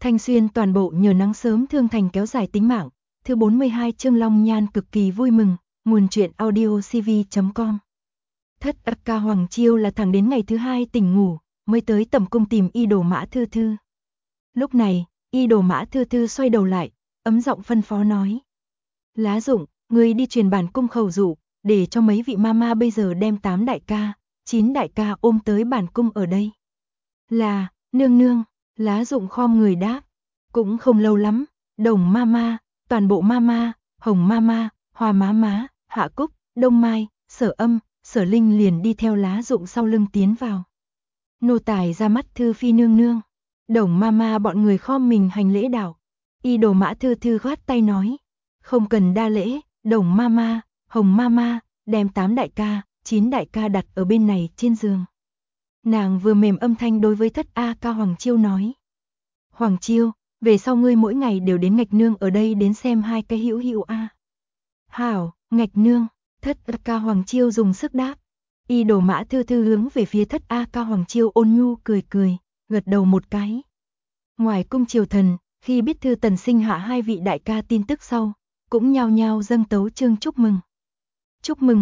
Thanh Xuyên toàn bộ nhờ nắng sớm thương thành kéo dài tính mạng. Thứ 42 chương Long Nhan cực kỳ vui mừng, nguồn truyện audio cv.com. Thất ca Hoàng Chiêu là thẳng đến ngày thứ hai tỉnh ngủ, mới tới tẩm cung tìm Y Đồ Mã Thư Thư. Lúc này, Y Đồ Mã Thư Thư xoay đầu lại, ấm giọng phân phó nói. Lá Dụng, ngươi đi truyền bản cung khẩu dụ, để cho mấy vị mama bây giờ đem 8 đại ca, 9 đại ca ôm tới bản cung ở đây. Là, nương nương, Lá Dụng khom người đáp. Cũng không lâu lắm, Đồng mama, toàn bộ mama, Hồng mama, Hoa má má, Hạ Cúc, Đông Mai, Sở Âm, Sở Linh liền đi theo Lá Dụng sau lưng tiến vào. Nô tài ra mắt Thư phi nương nương. Đồng mama bọn người khom mình hành lễ đạo. Y Đồ Mã Thư Thư khoát tay nói. Không cần đa lễ, Đồng mama, Hồng mama, đem 8 đại ca, 9 đại ca đặt ở bên này trên giường. Nàng vừa mềm âm thanh đối với Thất ca Hoàng Chiêu nói. Hoàng Chiêu, về sau ngươi mỗi ngày đều đến Ngạch Nương ở đây đến xem hai cái hữu hữu a. Hảo, Ngạch Nương, Thất ca Hoàng Chiêu dùng sức đáp. Y Đồ Mã Thư Thư hướng về phía Thất ca Hoàng Chiêu ôn nhu cười cười, gật đầu một cái. Ngoài cung triều thần, khi biết Thư Tần sinh hạ hai vị đại ca tin tức sau, cũng nhao nhao dâng tấu chương chúc mừng. Chúc mừng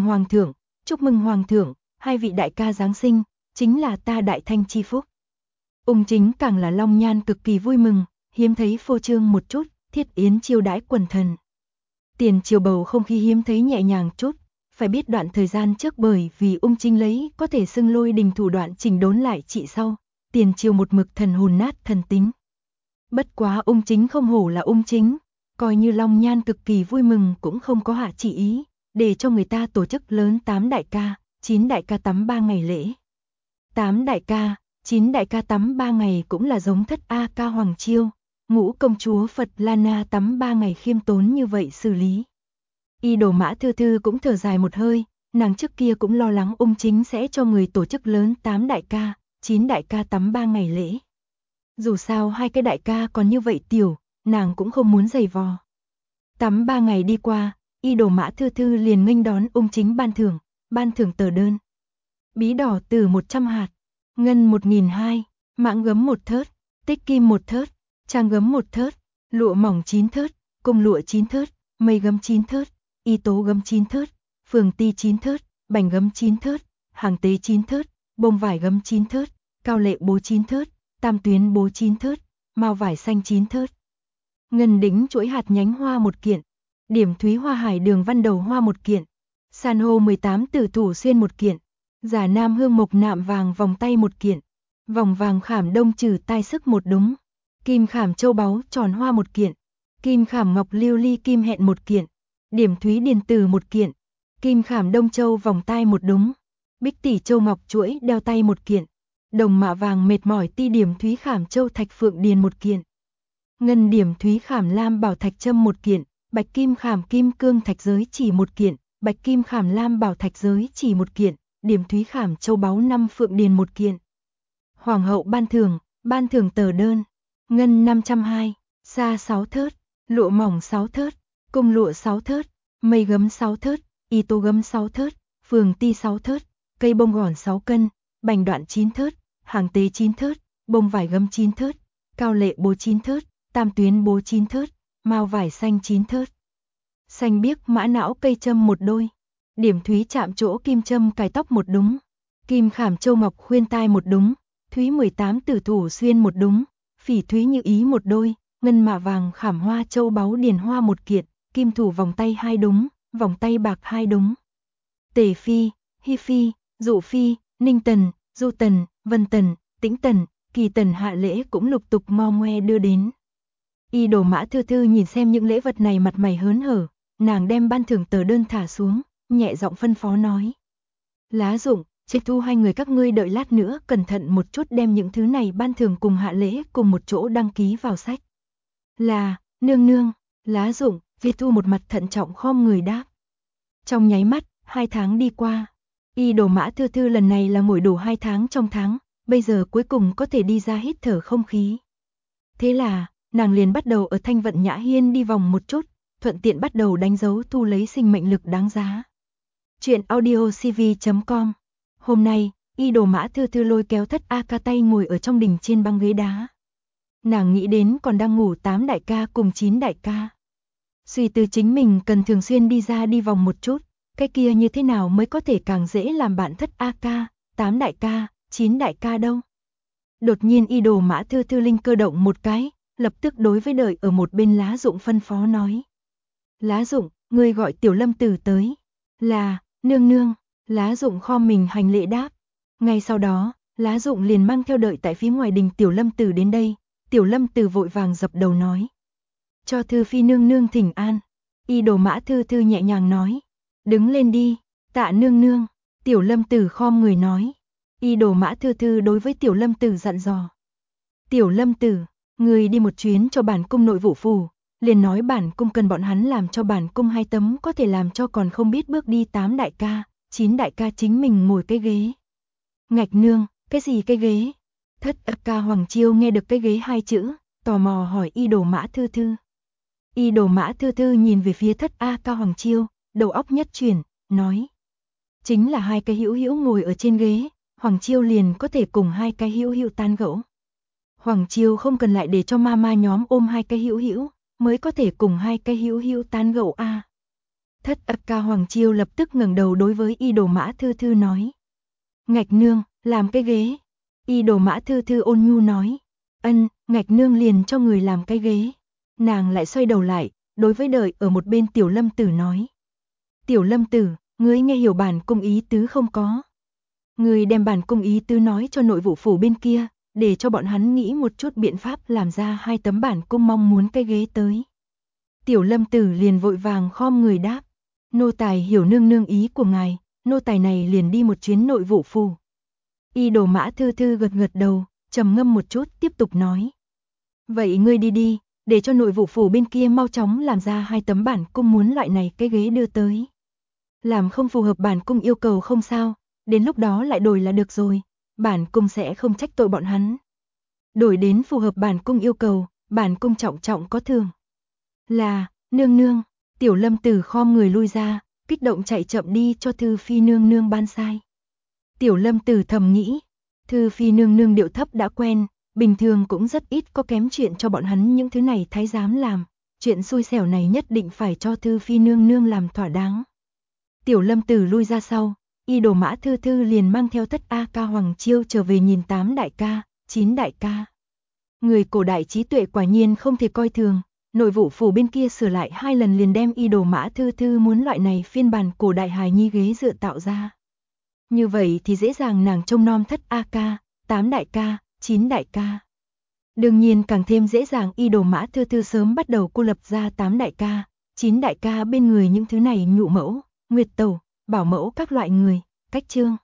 Hoàng thượng, hai vị đại ca giáng sinh, chính là ta Đại Thanh chi phúc. Ung Chính càng là Long Nhan cực kỳ vui mừng, hiếm thấy phô trương một chút, thiết yến chiêu đãi quần thần. Tiền triều bầu không khí hiếm thấy nhẹ nhàng chút, phải biết đoạn thời gian trước bởi vì Ung Chính lấy có thể xưng Lôi Đình thủ đoạn chỉnh đốn lại trị sau, tiền triều một mực thần hồn nát thần tính. Bất quá Ung Chính không hổ là Ung Chính, coi như Long Nhan cực kỳ vui mừng cũng không có hạ chỉ ý, để cho người ta tổ chức lớn 8 đại ca, 9 đại ca tắm 3 ngày lễ. 8 đại ca, 9 đại ca tắm 3 ngày cũng là giống Thất ca Hoàng Chiêu, Ngũ công chúa Phật Lana tắm 3 ngày khiêm tốn như vậy xử lý. Y Đồ Mã Thư Thư cũng thở dài một hơi, nàng trước kia cũng lo lắng Ung Chính sẽ cho người tổ chức lớn 8 đại ca, 9 đại ca tắm 3 ngày lễ. Dù sao hai cái đại ca còn như vậy tiểu, nàng cũng không muốn giày vò. Tắm 3 ngày đi qua, Y Đồ Mã Thư Thư liền nghênh đón Ung Chính ban thưởng tờ đơn. Bí đỏ từ 100 hạt, ngân 1.200, mãng gấm 1 thớt, tích kim 1 thớt, trang gấm 1 thớt, lụa mỏng 9 thớt, cung lụa 9 thớt, mây gấm 9 thớt, y tố gấm 9 thớt, phường ti 9 thớt, bành gấm 9 thớt, hàng tế 9 thớt, bông vải gấm 9 thớt, cao lệ bố 9 thớt, tam tuyến bố 9 thớt, mao vải xanh 9 thớt. Ngân đính chuỗi hạt nhánh hoa 1 kiện, điểm thúy hoa hải đường văn đầu hoa 1 kiện, san hô 18 tử thủ xuyên 1 kiện, giả nam hương mộc nạm vàng vòng tay 1 kiện, vòng vàng khảm đông trừ tai sức 1 đống, kim khảm châu báu tròn hoa 1 kiện, kim khảm ngọc lưu ly kim hẹn 1 kiện, điểm thúy điền từ 1 kiện, kim khảm đông châu vòng tai 1 đống, bích tỷ châu ngọc chuỗi đeo tay 1 kiện, đồng mạ vàng mệt mỏi ti điểm thúy khảm châu thạch phượng điền 1 kiện, ngân điểm thúy khảm lam bảo thạch châm 1 kiện, bạch kim khảm kim cương thạch giới chỉ 1 kiện, bạch kim khảm lam bảo thạch giới chỉ 1 kiện, điểm thúy khảm châu báu 5 phượng điền 1 kiện. Hoàng hậu ban thưởng tờ đơn, ngân 520, sa 6 thớt, lụa mỏng 6 thớt, cung lụa 6 thớt, mây gấm 6 thớt, y tố gấm 6 thớt, phường ti 6 thớt, cây bông gòn 6 cân, bành đoạn 9 thớt, hàng tế 9 thớt, bông vải gấm 9 thớt, cao lệ bố 9 thớt, tam tuyến bố 9 thớt, mao vải xanh 9 thớt. Xanh biếc mã não cây châm 1 đôi, điểm thúy chạm chỗ kim châm cài tóc 1 đống, kim khảm châu ngọc khuyên tai 1 đống, thúy 18 tử thủ xuyên 1 đống, phỉ thúy như ý 1 đôi, ngân mạ vàng khảm hoa châu báu điền hoa 1 kiện, kim thủ vòng tay 2 đống, vòng tay bạc 2 đống. Tề phi, Hi phi, Dụ phi, Ninh tần, Du tần, Vân tần, Tĩnh tần, Kỳ tần hạ lễ cũng lục tục mo ngoe đưa đến. Y Đồ Mã Thư Thư nhìn xem những lễ vật này mặt mày hớn hở, nàng đem ban thưởng tờ đơn thả xuống, nhẹ giọng phân phó nói. Lá Dụng, Trịch Thu hai người các ngươi đợi lát nữa cẩn thận một chút đem những thứ này ban thưởng cùng hạ lễ cùng một chỗ đăng ký vào sách. Là, nương nương, Lá Dụng, Trịch Thu một mặt thận trọng khom người đáp. Trong nháy mắt, 2 tháng đi qua. Y Đồ Mã Thư Thư lần này là ngồi đủ 2 tháng trong tháng, bây giờ cuối cùng có thể đi ra hít thở không khí. Thế là, nàng liền bắt đầu ở Thanh Vận Nhã Hiên đi vòng một chút, thuận tiện bắt đầu đánh dấu thu lấy sinh mệnh lực đáng giá. Chuyện audio cv.com. Hôm nay, Y Đồ Mã Thư Thư lôi kéo Thất ca tay ngồi ở trong đình trên băng ghế đá. Nàng nghĩ đến còn đang ngủ 8 đại ca cùng 9 đại ca. Suy tư chính mình cần thường xuyên đi ra đi vòng một chút, cái kia như thế nào mới có thể càng dễ làm bạn thất A ca, 8 đại ca, 9 đại ca đâu. Đột nhiên Y Đồ Mã Thư Thư linh cơ động một cái, lập tức đối với đợi ở một bên Lá Dụng phân phó nói. Lá Dụng, ngươi gọi Tiểu Lâm Tử tới. Là, nương nương. Lá Dụng khom mình hành lễ đáp. Ngay sau đó, Lá Dụng liền mang theo đợi tại phía ngoài đình Tiểu Lâm Tử đến đây. Tiểu Lâm Tử vội vàng dập đầu nói. Cho Thư phi nương nương thỉnh an. Y Đồ Mã Thư Thư nhẹ nhàng nói. Đứng lên đi, tạ nương nương. Tiểu Lâm Tử khom người nói. Y Đồ Mã Thư Thư đối với Tiểu Lâm Tử dặn dò. Tiểu Lâm Tử, người đi một chuyến cho bản cung nội vụ phủ, liền nói bản cung cần bọn hắn làm cho bản cung 2 tấm có thể làm cho còn không biết bước đi 8 đại ca, 9 đại ca chính mình ngồi cái ghế. Ngạch nương, cái gì cái ghế? Thất ca Hoàng Chiêu nghe được cái ghế 2 chữ, tò mò hỏi Y Đồ Mã Thư Thư. Y Đồ Mã Thư Thư nhìn về phía thất A ca Hoàng Chiêu, đầu óc nhất chuyển, nói. Chính là 2 cái hữu hữu ngồi ở trên ghế, Hoàng Chiêu liền có thể cùng 2 cái hữu hữu tán gẫu. Hoàng Chiêu không cần lại để cho mama nhóm ôm 2 cái hữu hữu, mới có thể cùng 2 cái hữu hữu tán gẫu a. Thất ca Hoàng Chiêu lập tức ngẩng đầu đối với Y Đồ Mã Thư Thư nói. Ngạch nương, làm cái ghế. Y Đồ Mã Thư Thư ôn nhu nói. Ân, ngạch nương liền cho người làm cái ghế. Nàng lại xoay đầu lại, đối với đợi ở một bên Tiểu Lâm Tử nói. Tiểu Lâm Tử, ngươi nghe hiểu bản cung ý tứ không có? Ngươi đem bản cung ý tứ nói cho nội vụ phủ bên kia, để cho bọn hắn nghĩ một chút biện pháp làm ra 2 tấm bản cung mong muốn cái ghế tới. Tiểu Lâm Tử liền vội vàng khom người đáp. Nô tài hiểu nương nương ý của ngài, nô tài này liền đi một chuyến nội vụ phủ. Y Đồ Mã Thư Thư gật gật đầu, trầm ngâm một chút tiếp tục nói. Vậy ngươi đi đi, để cho nội vụ phủ bên kia mau chóng làm ra 2 tấm bản cung muốn loại này cái ghế đưa tới. Làm không phù hợp bản cung yêu cầu không sao, đến lúc đó lại đổi là được rồi, bản cung sẽ không trách tội bọn hắn. Đổi đến phù hợp bản cung yêu cầu, bản cung trọng trọng có thưởng. Là, nương nương, Tiểu Lâm Tử khom người lui ra, kích động chạy chậm đi cho Thư phi nương nương ban sai. Tiểu Lâm Tử thầm nghĩ, Thư phi nương nương điệu thấp đã quen, bình thường cũng rất ít có kém chuyện cho bọn hắn những thứ này thái giám làm, chuyện xui xẻo này nhất định phải cho Thư phi nương nương làm thỏa đáng. Tiểu Lâm Tử lui ra sau, Y Đồ Mã Thư Thư liền mang theo thất A ca Hoàng Chiêu trở về nhìn 8 đại ca, 9 đại ca. Người cổ đại trí tuệ quả nhiên không thể coi thường, nội vụ phủ bên kia sửa lại 2 lần liền đem Y Đồ Mã Thư Thư muốn loại này phiên bản cổ đại hài nhi ghế dựa tạo ra. Như vậy thì dễ dàng nàng trông nom thất A ca, 8 đại ca, 9 đại ca. Đương nhiên càng thêm dễ dàng Y Đồ Mã Thư Thư sớm bắt đầu cô lập ra 8 đại ca, 9 đại ca bên người những thứ này nhụ mẫu, nguyệt tẩu, bảo mẫu các loại người, cách chương.